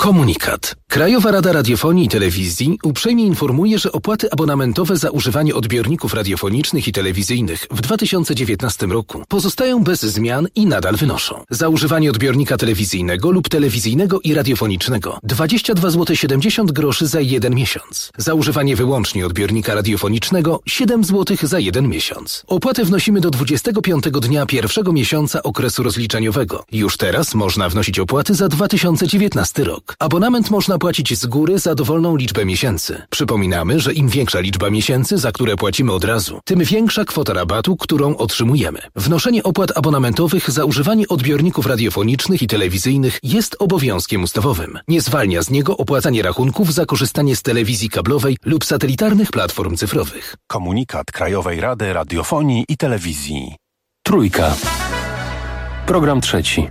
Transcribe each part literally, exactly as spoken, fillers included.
Komunikat. Krajowa Rada Radiofonii i Telewizji uprzejmie informuje, że opłaty abonamentowe za używanie odbiorników radiofonicznych i telewizyjnych w dwa tysiące dziewiętnastym roku pozostają bez zmian i nadal wynoszą: za używanie odbiornika telewizyjnego lub telewizyjnego i radiofonicznego dwadzieścia dwa złote siedemdziesiąt groszy za jeden miesiąc. Za używanie wyłącznie odbiornika radiofonicznego siedem złotych za jeden miesiąc. Opłatę wnosimy do dwudziestego piątego dnia pierwszego miesiąca okresu rozliczeniowego. Już teraz można wnosić opłaty za dwa tysiące dziewiętnasty rok. Abonament można płacić z góry za dowolną liczbę miesięcy. Przypominamy, że im większa liczba miesięcy, za które płacimy od razu, tym większa kwota rabatu, którą otrzymujemy. Wnoszenie opłat abonamentowych za używanie odbiorników radiofonicznych i telewizyjnych jest obowiązkiem ustawowym. Nie zwalnia z niego opłacanie rachunków za korzystanie z telewizji kablowej lub satelitarnych platform cyfrowych. Komunikat Krajowej Rady Radiofonii i Telewizji. Trójka. Program trzeci.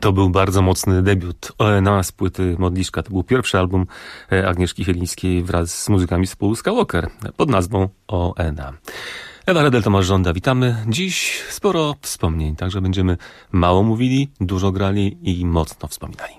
To był bardzo mocny debiut O N A z płyty Modliszka. To był pierwszy album Agnieszki Chylińskiej wraz z muzykami z Paul Skywalker pod nazwą O N A. Ewa Redel, Tomasz Żąda, witamy. Dziś sporo wspomnień, także będziemy mało mówili, dużo grali i mocno wspominali.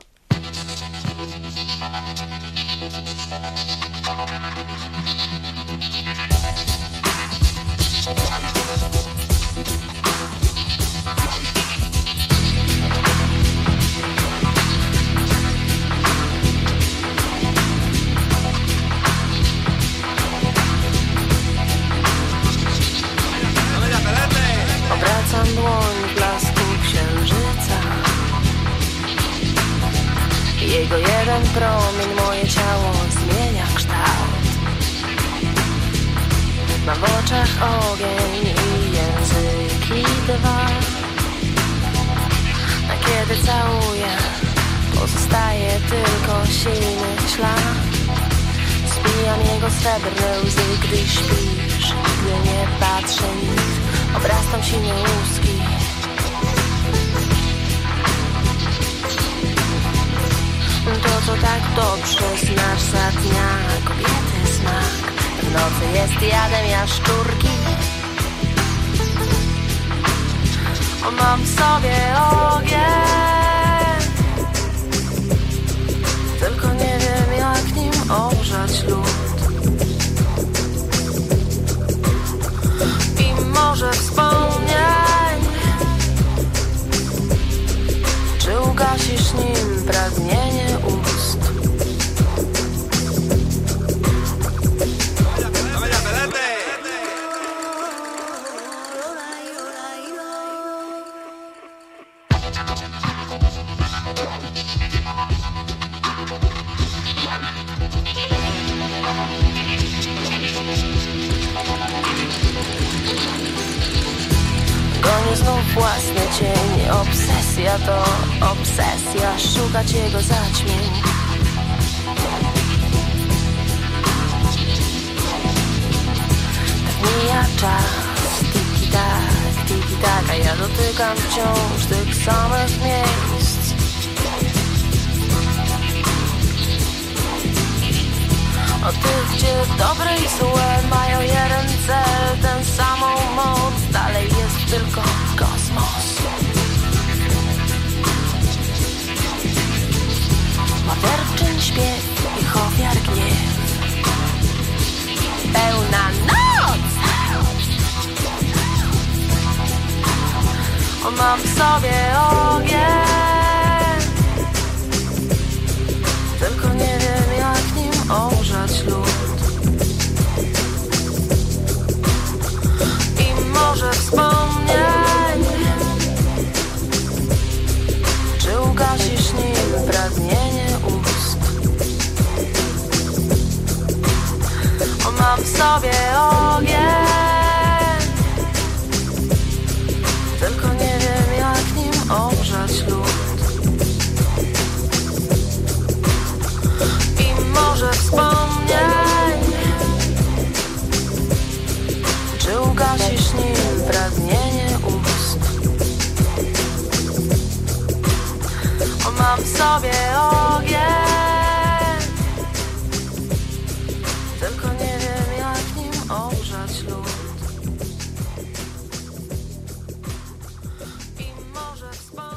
Dłoń w blasku księżyca. Jego jeden promień moje ciało zmienia kształt. Mam w oczach ogień i języki dwa. A kiedy całuję, pozostaje tylko silny ślad. Zbijam jego srebrne łzy, gdy śpisz, gdy nie patrzy nikt. Obrastam silne łuski. To, co tak dobrze znasz za dnia, kobiety smak. W nocy jest jadem jaszczurki. Mam w sobie ogień, tylko nie wiem, jak nim ogrzać lód. Może wspomnień, czy ugasisz nim pragnienie ust? Znów własny cień, obsesja to obsesja, szukać jego zaćmień. Tak mija czas, tiki tak, tiki tak, a ja dotykam wciąż tych samych miejsc. O tych, gdzie dobre i złe mają jeden cel, tę samą moc, dalej jest tylko kosmos. Morderczyn śpiew ich ofiar gniew. Pełna noc! O, mam w sobie ogień, tylko nie wiem, jak nim ogrzać lód. I może wspomnień, czy ugasisz nim pragnienie ust? O, mam w sobie ogień, tylko nie wiem, jak nim ogrzać lód. Może wspomnień, czy ugasisz nim pragnienie ust? O, mam w sobie ogień, tylko nie wiem, jak nim ogrzać lód. I może wspomnień.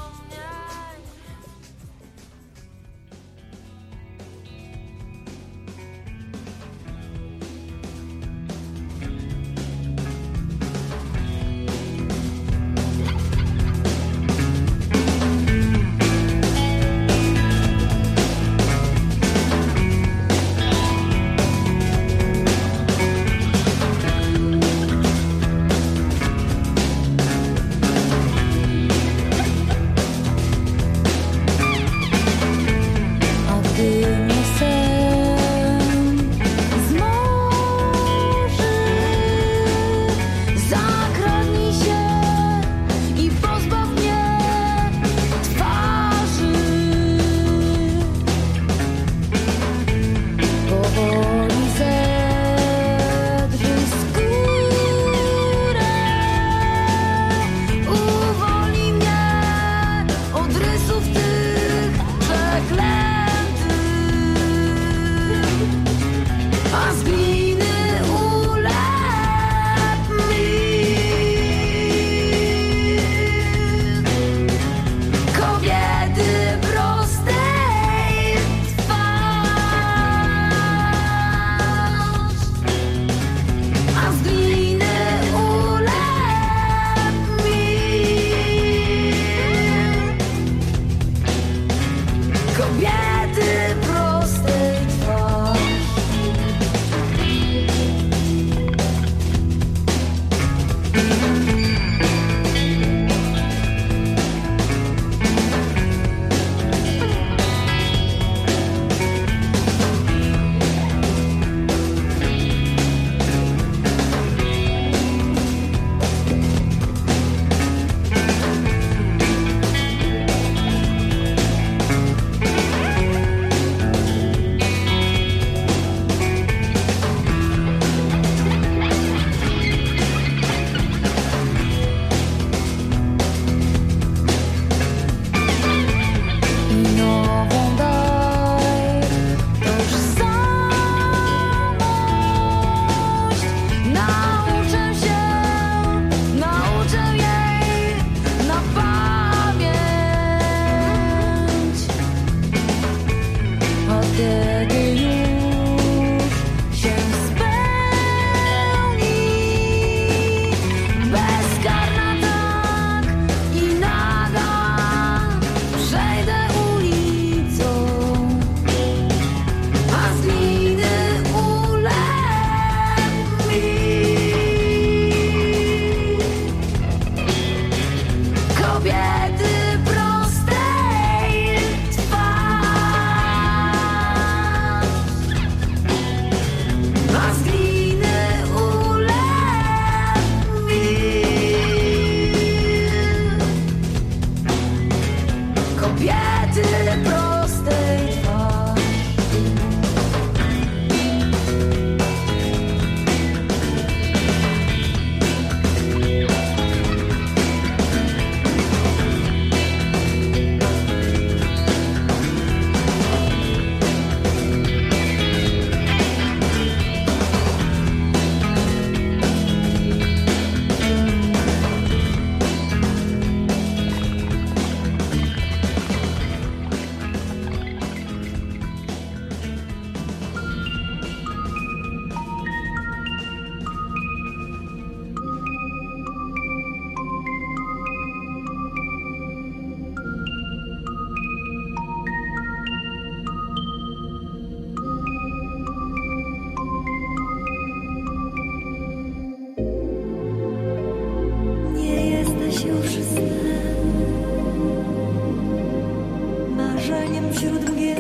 marzeniem wśród mgieł.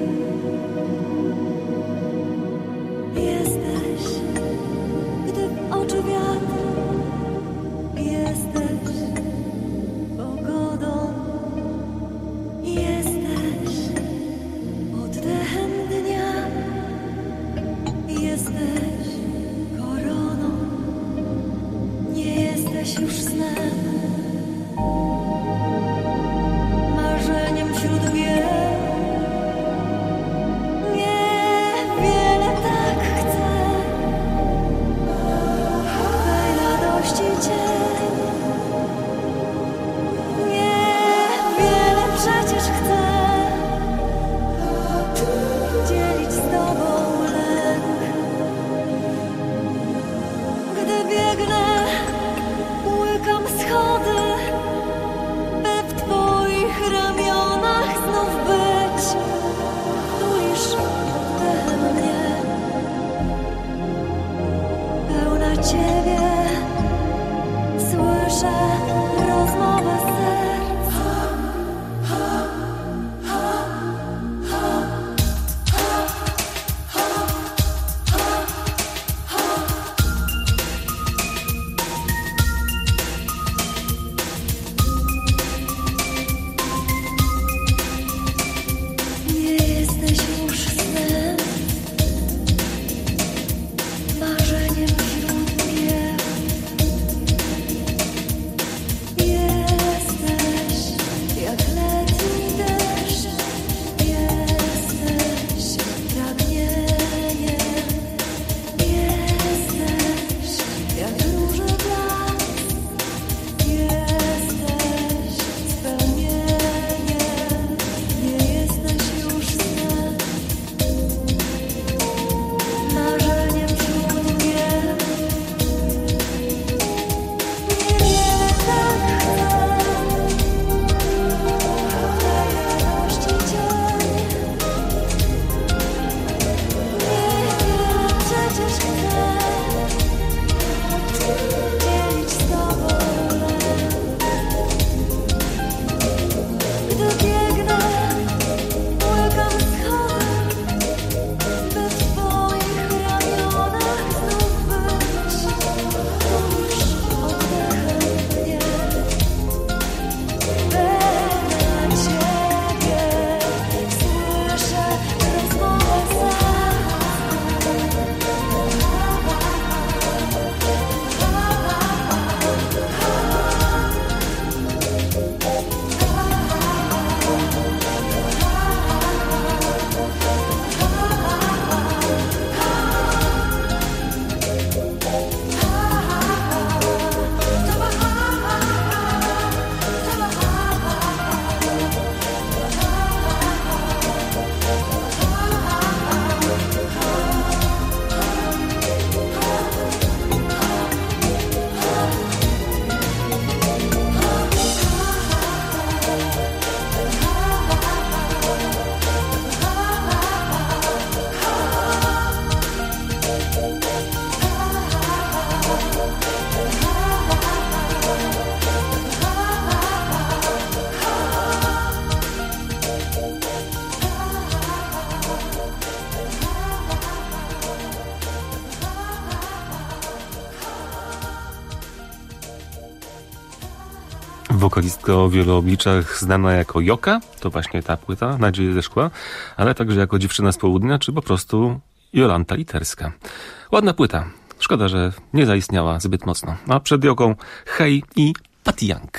Jesteś, gdy w oczy wiatr, jesteś pogodą, jesteś oddechem dnia, jesteś koroną, nie jesteś już snem, marzeniem wśród mgieł. Niewiele tak chcę, Twej radości cień. Niewiele przecież chcę dzielić z Tobą lęk. Gdy biegnę, łykam schody, by w Twoich ramionach znów być. Tulisz oddechem mnie, pełna Ciebie, słyszę rozmowę serca. Nie jesteś już snem, marzeniem wśród mgieł. Jesteś jak letni deszcz, jesteś pragnieniem, jesteś jak róży blask, jesteś spełnieniem, nie jesteś już snem, marzeniem wśród mgieł. Niewiele tak chcę, Twej radości cień. Niewiele przecież chcę dzielić z Tobą lęk. Gdy biegnę, łykam schody, by w Twoich ramionach znów być. Tulisz oddechem mnie, pełna Ciebie, słyszę rozmowę serca. Wokalistka o wielu obliczach, znana jako Joka, to właśnie ta płyta, Nadzieje ze szkła, ale także jako Dziewczyna z południa, czy po prostu Jolanta Literska. Ładna płyta. Szkoda, że nie zaistniała zbyt mocno. A przed Joką Hej i Patty Young.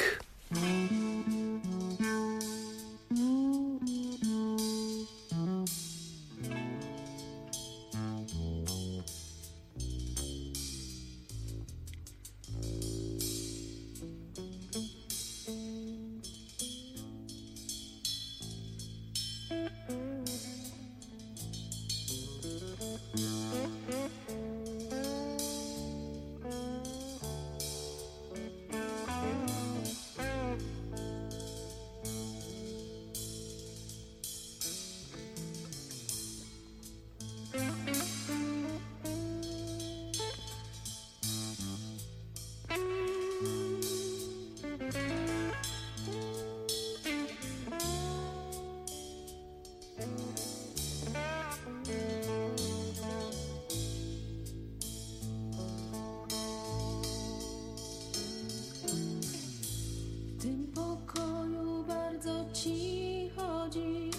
dziś.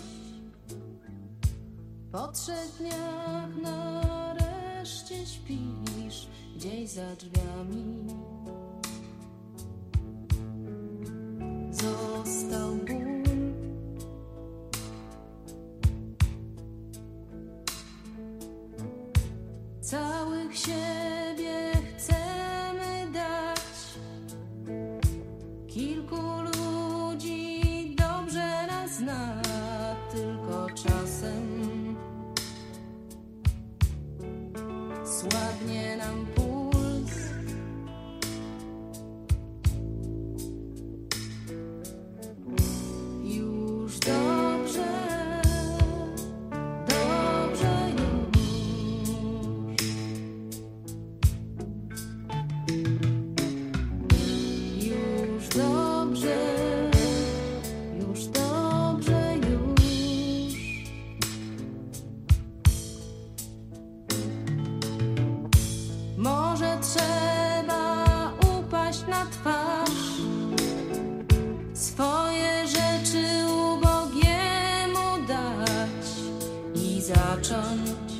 Po trzech dniach nareszcie śpisz gdzieś za drzwiami. Został ból. Całych siebie chcemy dać. Kilku ludzi dobrze nas zna, tylko czasem słabnie nam puls. Już dobrze, dobrze już. Już dobrze, już dobrze już. Może trzeba upaść na twarz, swoje rzeczy ubogiemu dać i zacząć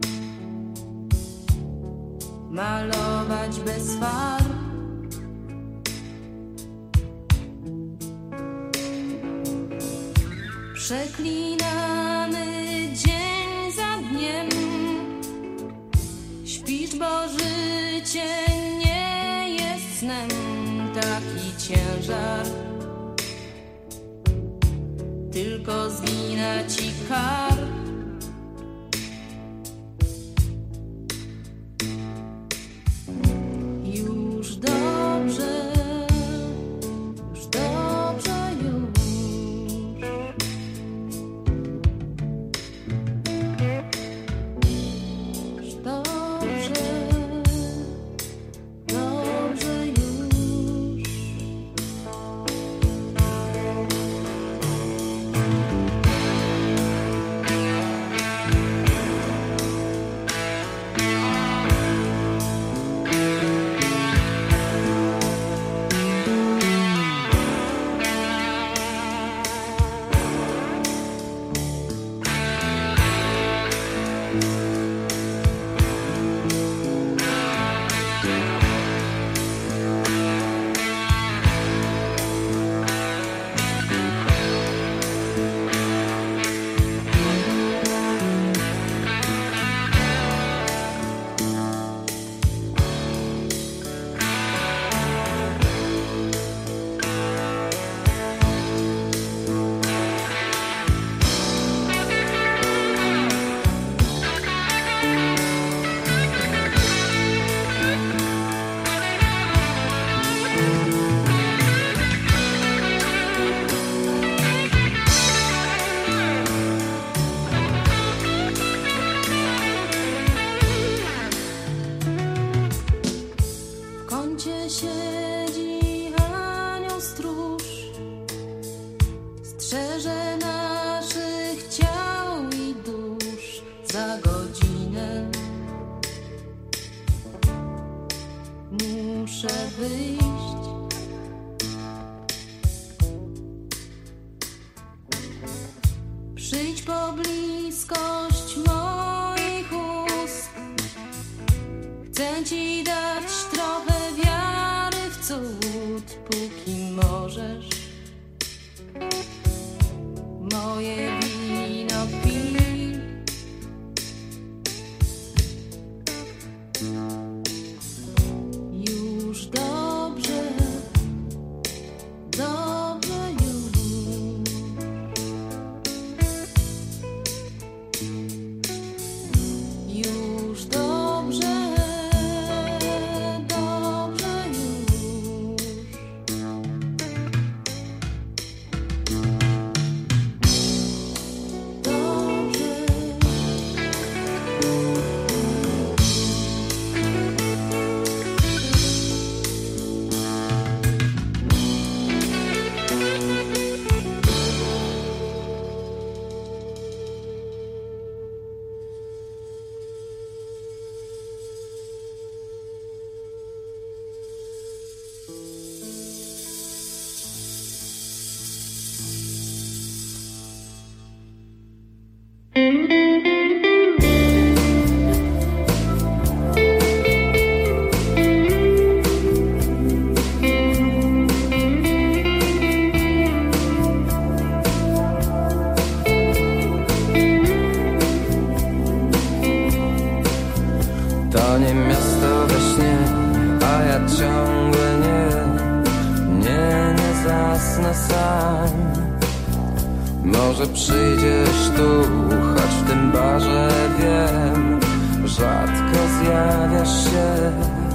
malować bez farb. Przeklinamy dzień za dniem. Śpisz, bo życie nie jest snem. Taki ciężar tylko zwina ci kark. Już dobrze, już dobrze już. Już dobrze, dobrze już. W kącie siedzi anioł stróż, strzeże naszych ciał i dusz. Za godzinę muszę wyjść. Przyjdź po bliskość moich ust. Chcę ci dać trochę wiary w cud, póki możesz. Moje wino pij. Już dobrze, dobrze już. Już dobrze, dobrze już. Może przyjdziesz tu, choć w tym barze wiem, rzadko zjawiasz się.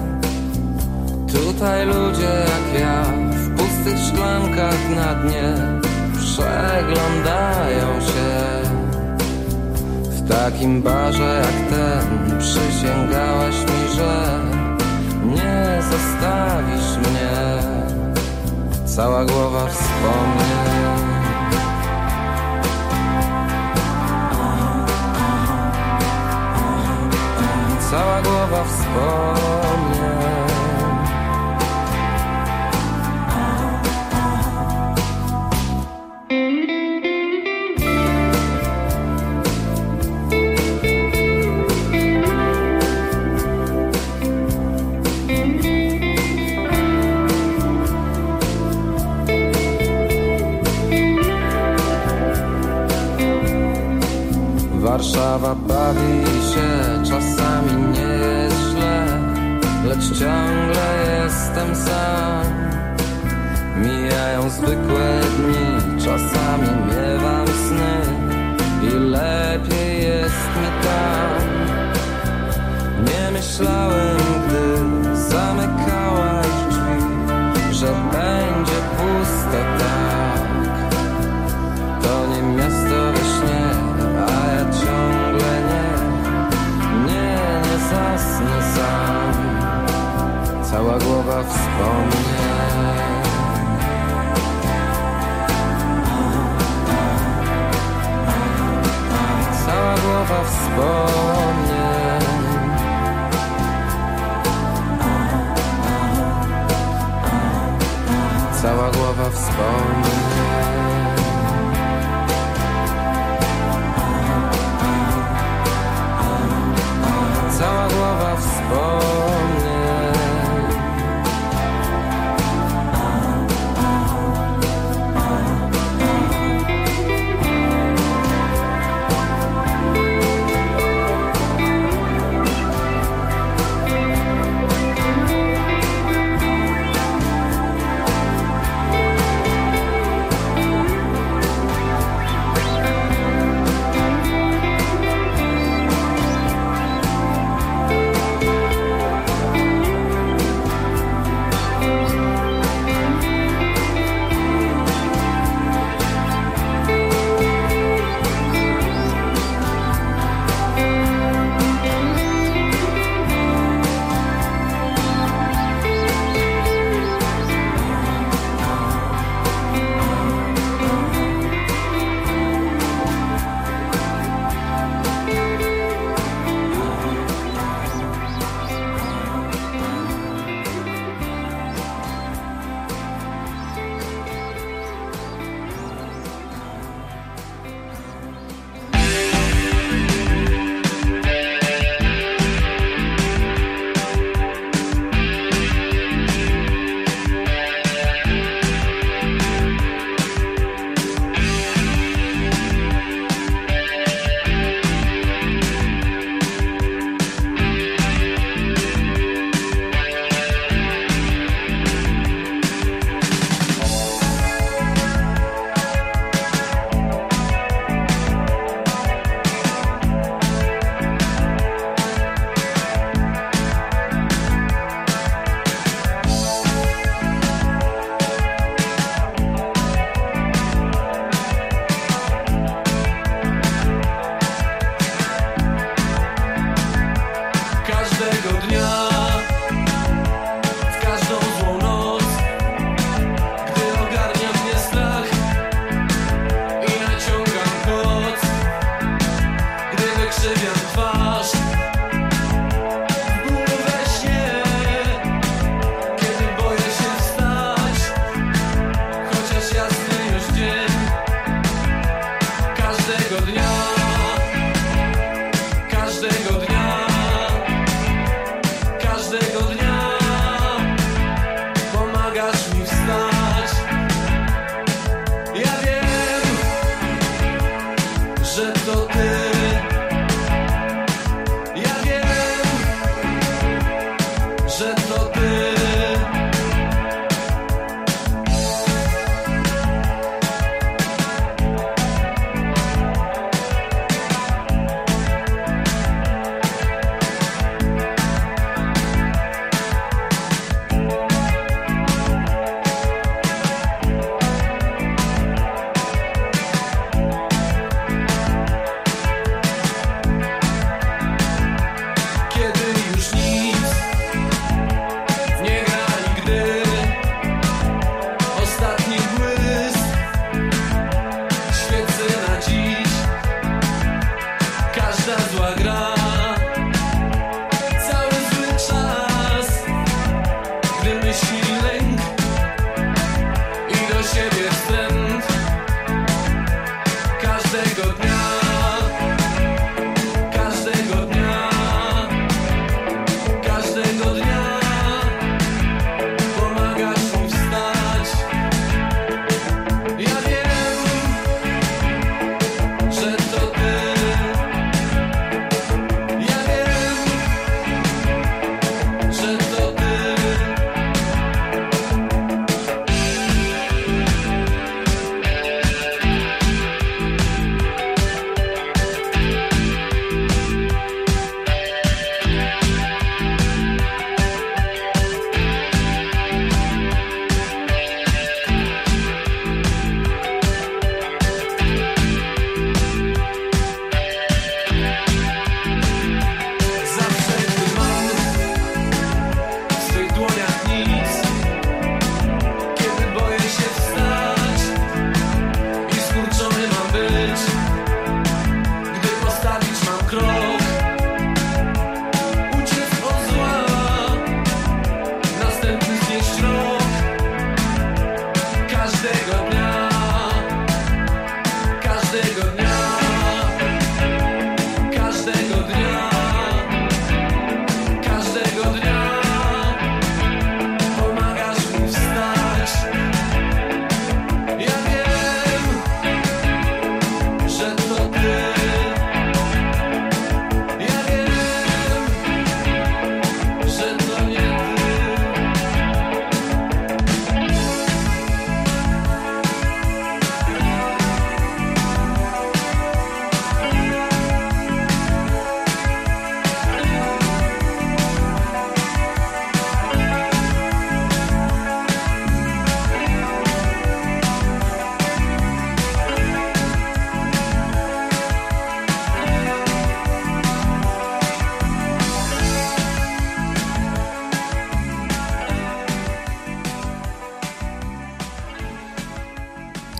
Tutaj ludzie jak ja, w pustych szklankach na dnie, przeglądają się. W takim barze jak ten przysięgałaś mi, że nie zostawisz mnie. Cała głowa wspomnień. Cała głowa wspomnień. Warszawa bawi się, czasami nie jest źle, lecz ciągle jestem sam. Mijają zwykłe dni, czasami miewam sny i lepiej jest mi tam. Nie myślałem, gdy zamykałaś drzwi, że będzie pusto tak. To nie miasto we śnie, a ja ciągle nie, nie, nie zasnę sam. Cała głowa wspomnień. Cała głowa wspomnień.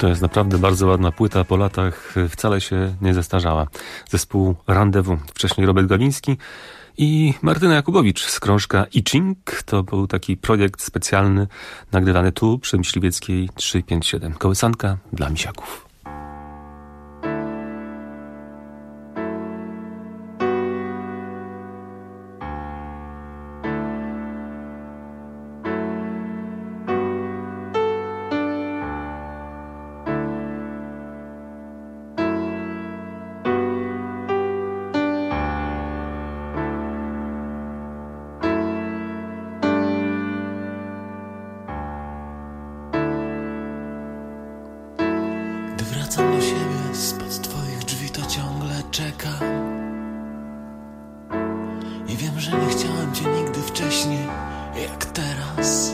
To jest naprawdę bardzo ładna płyta, po latach wcale się nie zestarzała. Zespół Rendezvous, wcześniej Robert Galiński i Martyna Jakubowicz z krążka Itching. To był taki projekt specjalny, nagrywany tu przy Myśliwieckiej trzysta pięćdziesiąt siedem. Kołysanka dla misiaków. Wracam do siebie, spod twoich drzwi to ciągle czekam. I wiem, że nie chciałem cię nigdy wcześniej, jak teraz.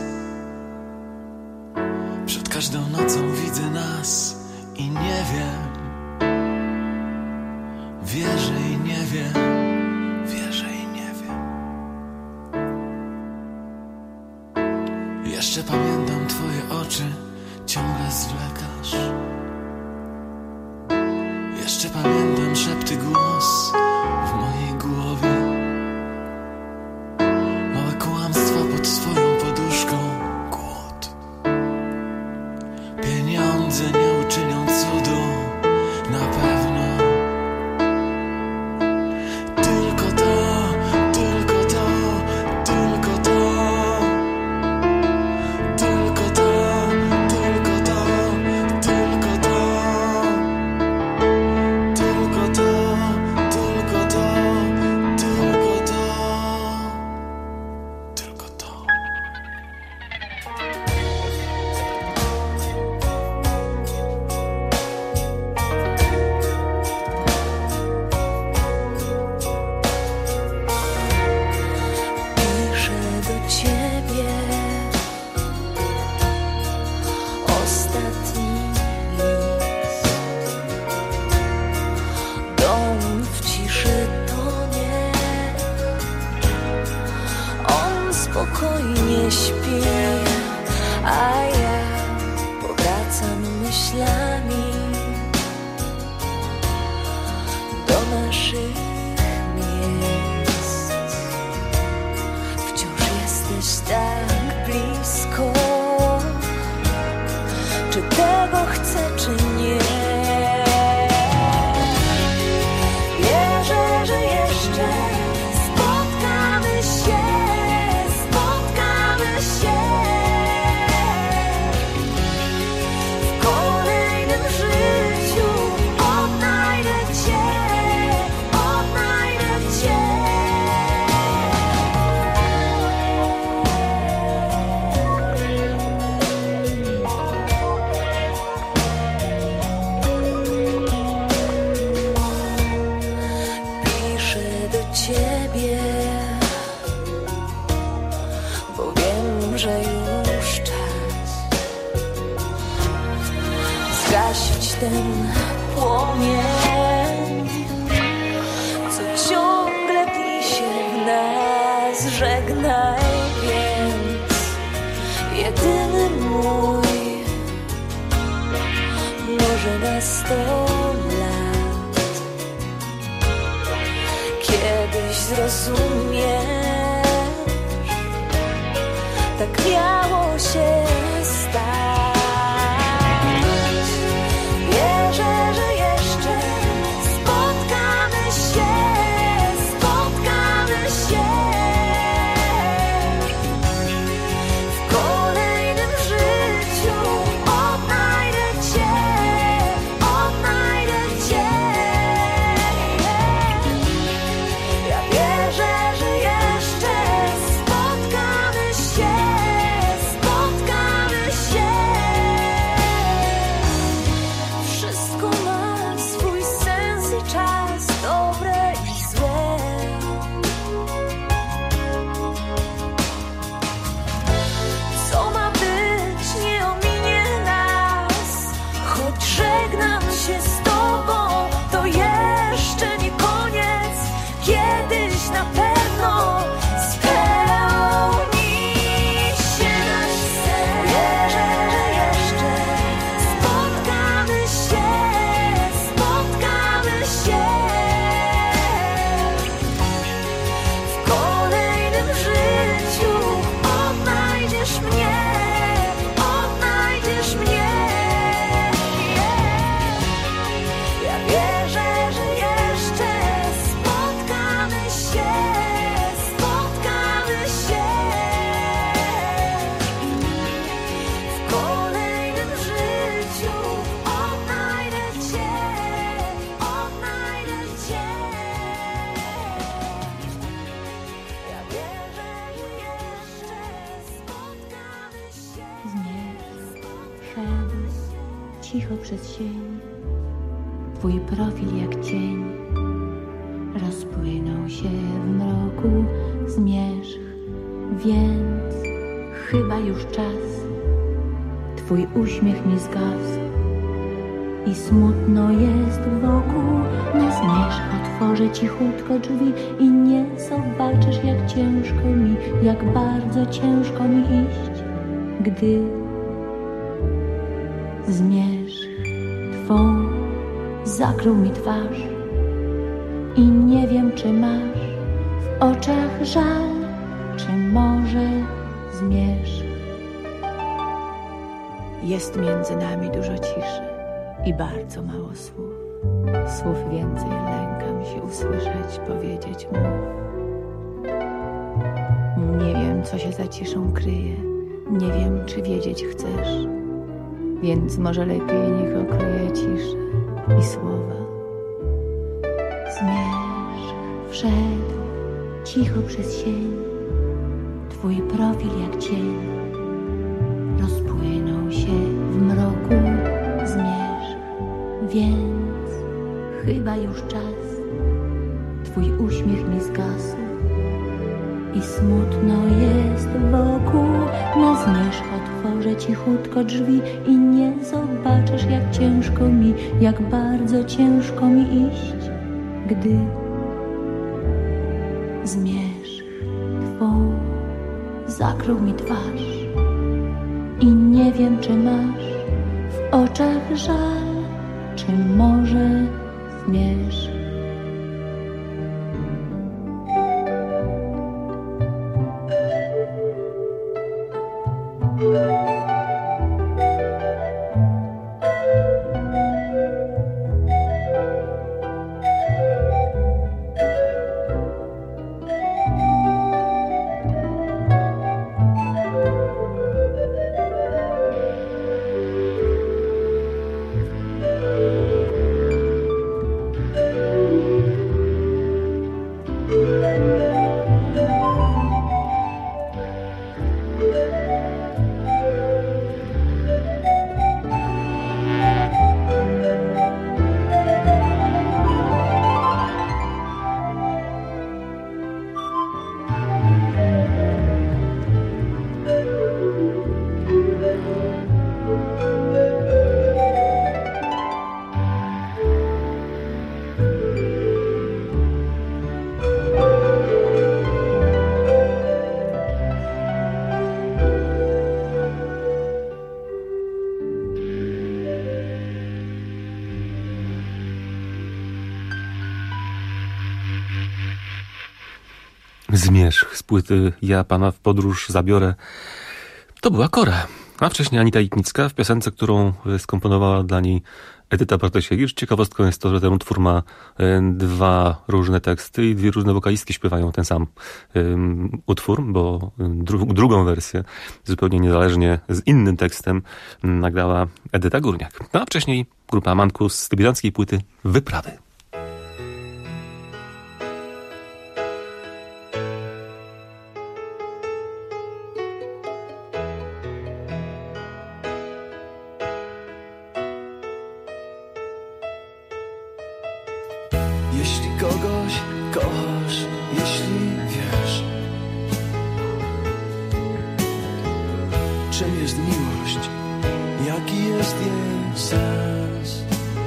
Przed każdą nocą widzę nas i nie wiem. Wierzę i nie wiem, wierzę i nie wiem. Jeszcze pamiętam twoje oczy, ciągle zwlekasz. Jeszcze pamiętam szepty głos w mojej głowie. Małe kłamstwa pod swoją poduszką. Głód. Pieniądze nie uczynią cudu, na pewno. Tylko to, tylko to, tylko to. Tylko to, tylko to, tylko to. Tylko to, tylko to, tylko to, tylko to. Piszę do ciebie ostatni list. Dom w ciszy tonie, on spokojnie śpi, a ja powracam myślami do naszych miejsc. Wciąż jesteś tak blisko. Czy tego chcę, czy nie? Wierzę, że jeszcze spotkamy się, spotkamy się w kolejnym życiu. Odnajdę cię, odnajdę cię. Piszę do ciebie, bo wiem, że już czas zgasić ten płomień, co ciągle tli się w nas. Żegnaj więc, jedyny mój, może na sto lat. Kiedyś zrozumiesz, tak miało się stać. Wierzę, że jeszcze spotkamy się, spotkamy się w kolejnym życiu. Odnajdę cię, odnajdę cię. Ja wierzę, że jeszcze spotkamy się, spotkamy się. Wszystko ma swój sens i czas, dobre i złe. Co ma być, nie ominie nas. Choć żegnam się z tobą, to jeszcze nie koniec. Kiedyś na pewno spełni się nasz sen. Wierzę, że jeszcze spotkamy cicho przez sień. Twój profil jak cień rozpłynął się w mroku zmierzch, więc chyba już czas. Twój uśmiech mi zgasł i smutno jest wokół. Na zmierzch otworzę cichutko drzwi i nie zobaczysz, jak ciężko mi, jak bardzo ciężko mi iść, gdy zmierzch twą zakrył mi twarz i nie wiem, czy masz w oczach żal, czy może zmierzch. Jest między nami dużo ciszy i bardzo mało słów. Słów więcej lękam się usłyszeć, powiedzieć mów. Nie wiem, co się za ciszą kryje, nie wiem, czy wiedzieć chcesz, więc może lepiej niech okryje ciszę i słowa. Zmierzch wszedł cicho przez sień, twój profil jak cień rozpłynął się w mroku zmierzch, więc chyba już czas. Twój uśmiech mi zgasł i smutno jest wokół. Na zmierzch otworzę cichutko drzwi i nie zobaczysz, jak ciężko mi, jak bardzo ciężko mi iść, gdy zmierzch twą zakrył mi twarz i nie wiem, czy masz w oczach żal, czy może zmierzch. Zmierzch z płyty Ja Pana w podróż zabiorę. To była Kora, a wcześniej Anita Itnicka w piosence, którą skomponowała dla niej Edyta Bartosiewicz. Ciekawostką jest to, że ten utwór ma dwa różne teksty i dwie różne wokalistki śpiewają ten sam um, utwór, bo dru- drugą wersję zupełnie niezależnie z innym tekstem nagrała Edyta Górniak. No a wcześniej grupa Mankus z debiutanckiej płyty Wyprawy. Jeśli kogoś kochasz, jeśli wiesz, czym jest miłość, jaki jest jej sens,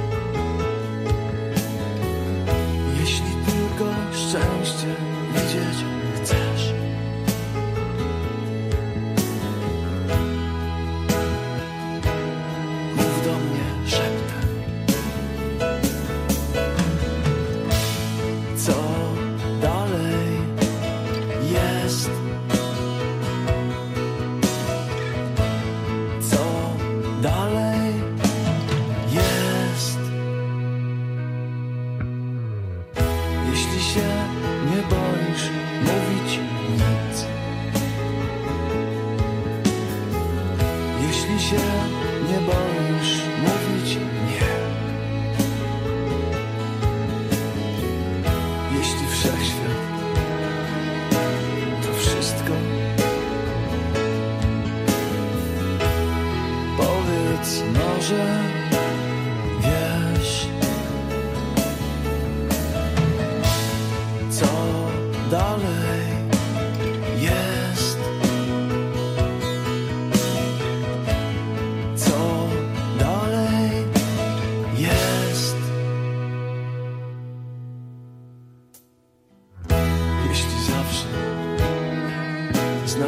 jeśli tylko szczęście widzieć chcesz, mów do mnie szeptem. Co dalej jest? Co dalej jest?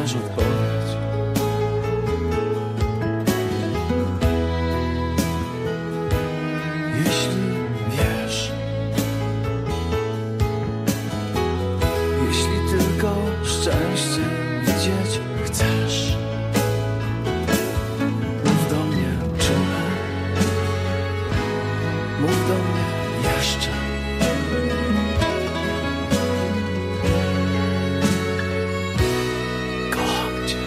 znasz odpowiedź. Jeśli wiesz, jeśli tylko szczęście widzieć chcesz, mów do mnie czule, mów do mnie jeszcze. Kocham cię.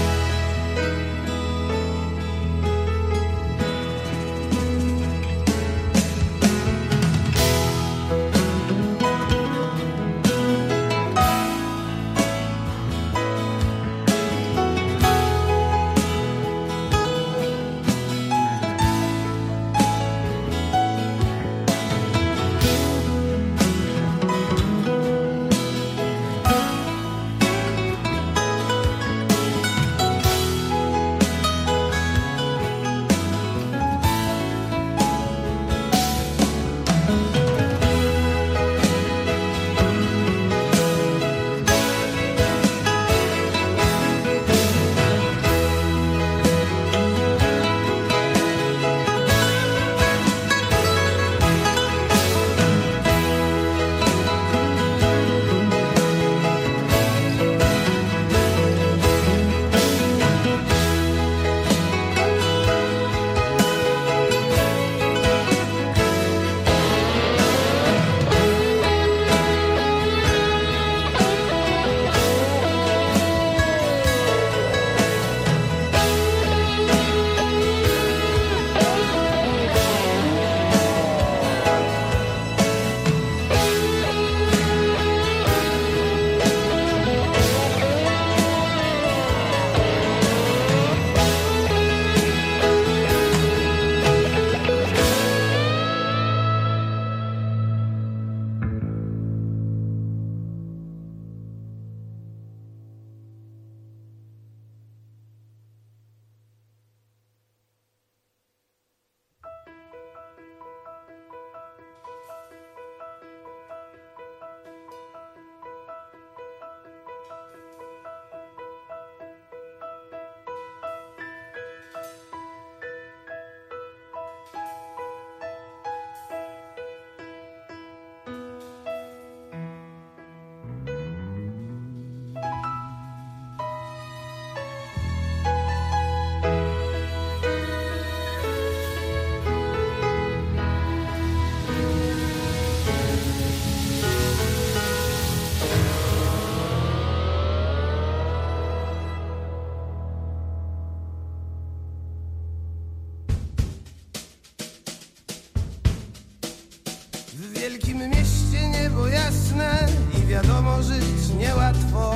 W wielkim mieście niebo jasne i wiadomo żyć niełatwo.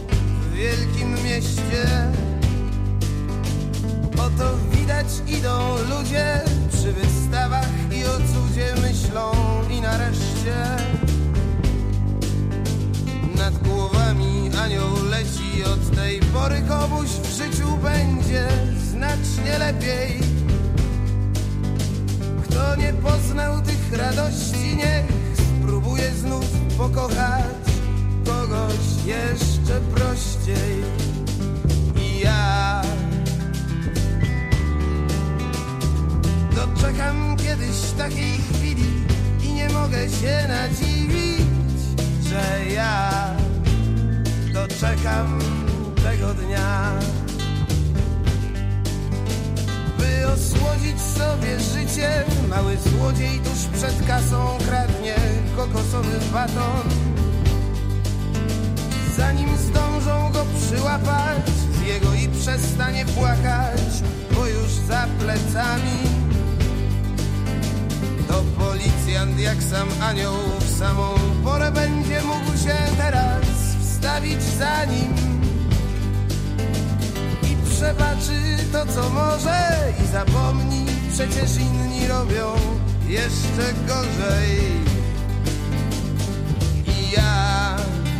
W wielkim mieście oto widać idą ludzie przy wystawach i o cudzie myślą i nareszcie nad głowami anioł leci. Od tej pory komuś w życiu będzie znacznie lepiej. Kto nie poznał tych radości, niech spróbuje znów pokochać kogoś jeszcze prościej. I ja doczekam kiedyś takiej chwili i nie mogę się nadziwić, że ja doczekam tego dnia. By osłodzić sobie życie, mały złodziej tuż przed kasą kradnie kokosowy baton. Zanim zdążą go przyłapać, zje go i przestanie płakać, bo już za plecami to policjant jak sam anioł w samą porę będzie mógł się teraz wstawić za nim i przebaczy to, co może, i zapomni, przecież inni robią jeszcze gorzej. I ja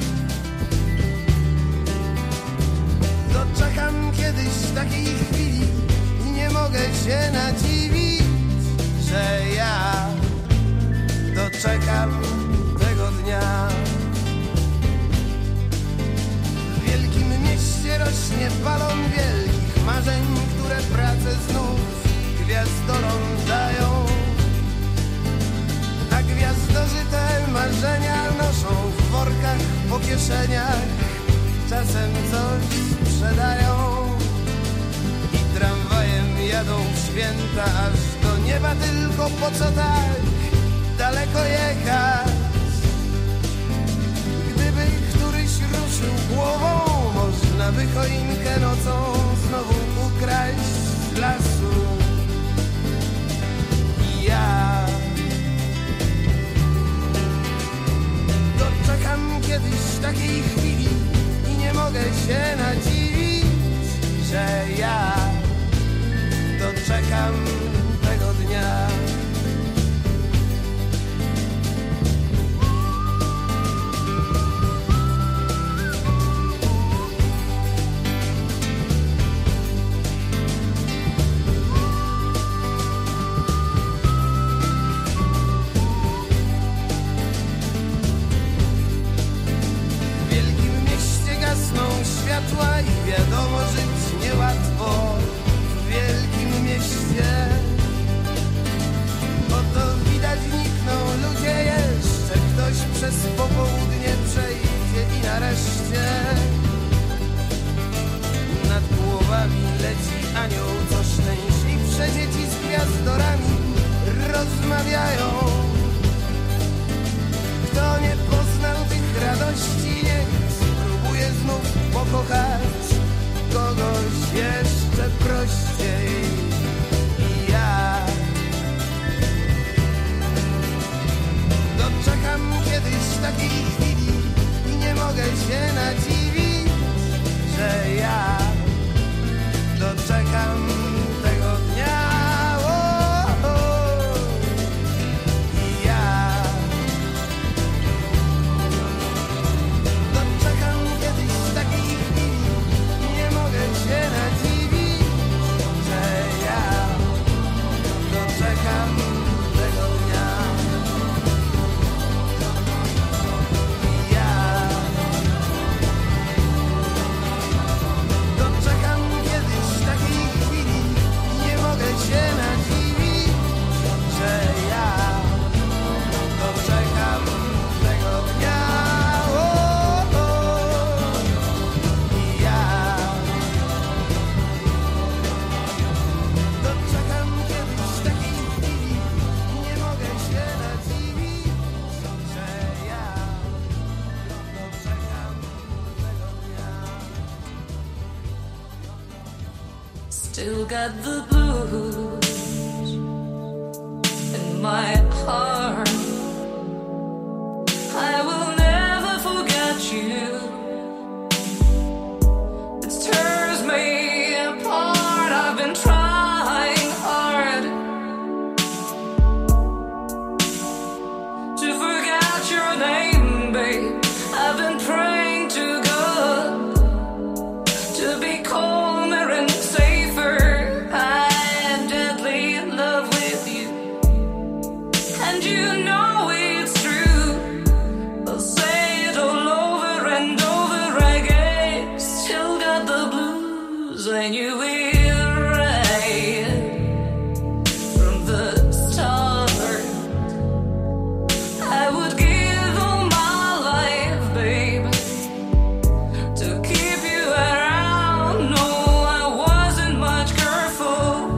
doczekam kiedyś takiej chwili i nie mogę się nadziwić, że ja doczekam tego dnia. W wielkim mieście rośnie gaśnie balon wielkich marzeń, które pracę znów gwiazdorom dają. A gwiazdorzy te marzenia noszą w workach po kieszeniach, czasem coś sprzedają i tramwajem jadą w święta aż do nieba, tylko po co tak daleko jechać? Gdyby któryś ruszył głową, można by choinkę nocą znowu ukraść z lasu. I ja doczekam kiedyś takiej chwili i nie mogę się nadziwić, że ja doczekam tego dnia. Światła i wiadomo, żyć niełatwo w wielkim mieście. Oto widać nikną ludzie jeszcze, ktoś przez popołudnie przejdzie i nareszcie nad głowami leci anioł, co szczęśliwsze dzieci z gwiazdorami rozmawiają. Kto nie poznał tych radości, niech spróbuję znów pokochać kogoś jeszcze prościej. I ja doczekam kiedyś takiej chwili i nie mogę się nadziwić, że ja doczekam tego dnia. O, o. I ja doczekam kiedyś takiej chwili i nie mogę się nadziwić, że ja doczekam tego dnia. I ja doczekam kiedyś takiej chwili i nie mogę się nadziwić, że ja doczekam tego dnia. O, o. I ja doczekam kiedyś takiej chwili i nie mogę się nadziwić, że ja doczekam tego dnia. Still got the blues in my heart. I will never forget you. It tears me apart. I've been trying hard to forget your name, babe. I've been praying to God to be calmer and safer. I'm deadly in love with you, and you know it's true. I'll say it all over and over again. Still got the blues when you will right from the start. I would give all my life, babe, to keep you around. No, I wasn't much careful,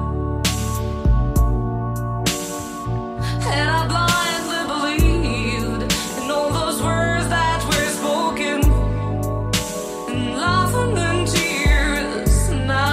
and I blindly believed in all those words that were spoken, and laughing and tears. Now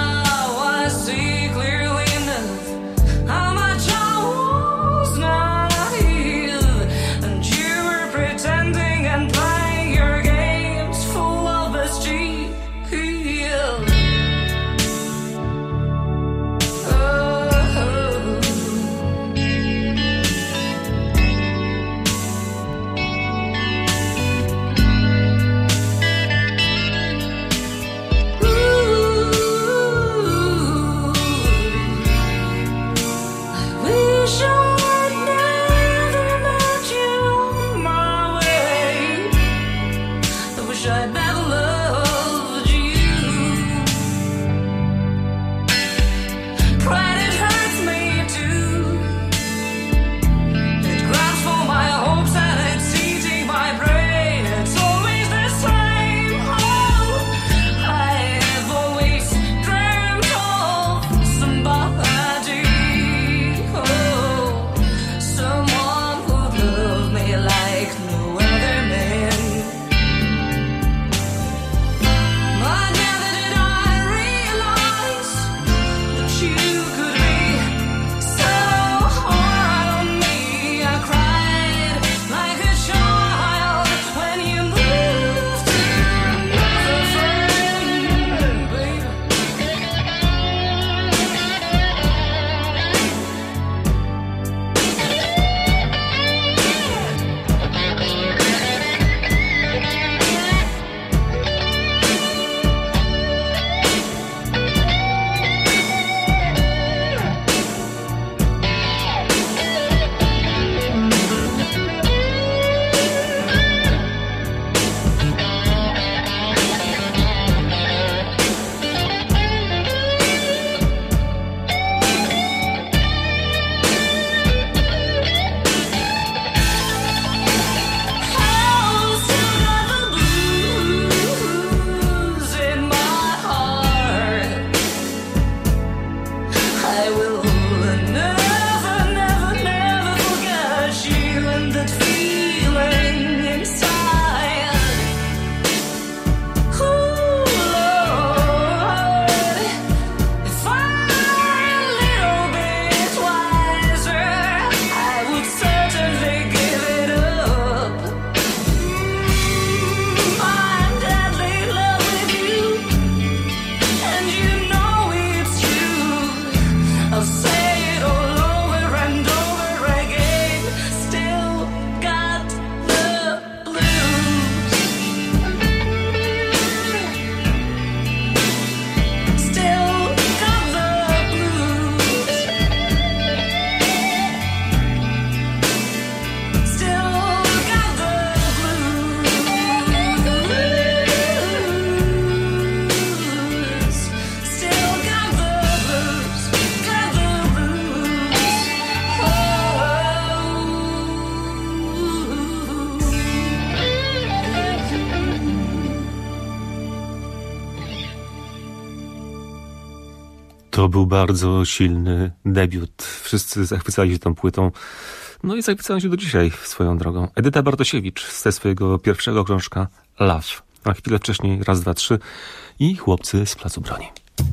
To był bardzo silny debiut. Wszyscy zachwycali się tą płytą. No i zachwycają się do dzisiaj swoją drogą. Edyta Bartosiewicz ze swojego pierwszego krążka Love. A chwilę wcześniej Raz, dwa, trzy i Chłopcy z Placu Broni.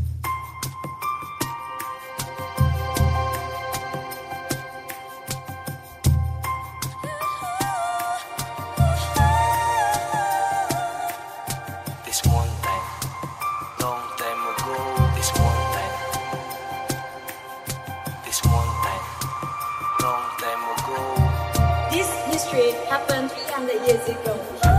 Happened three hundred years ago.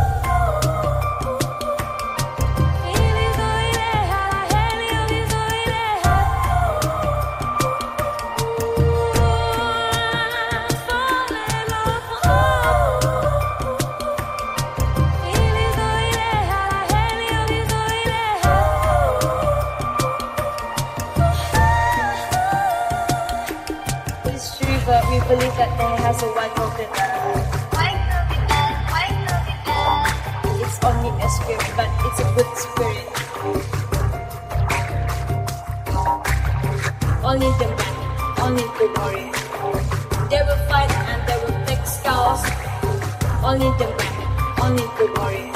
It's true, but we believe that there has a white open. It's only a spirit, but it's a good spirit. Only the man, only the warrior. They will fight and they will take scars. Only the man, only the warrior.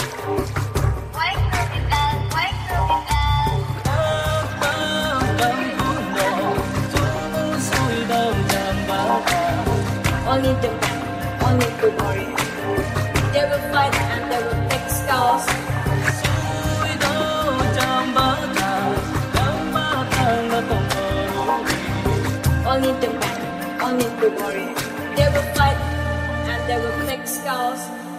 Only the man, only the warrior. They will fight and they will take scars. Only the man, only the warrior. They will fight and they will take scars.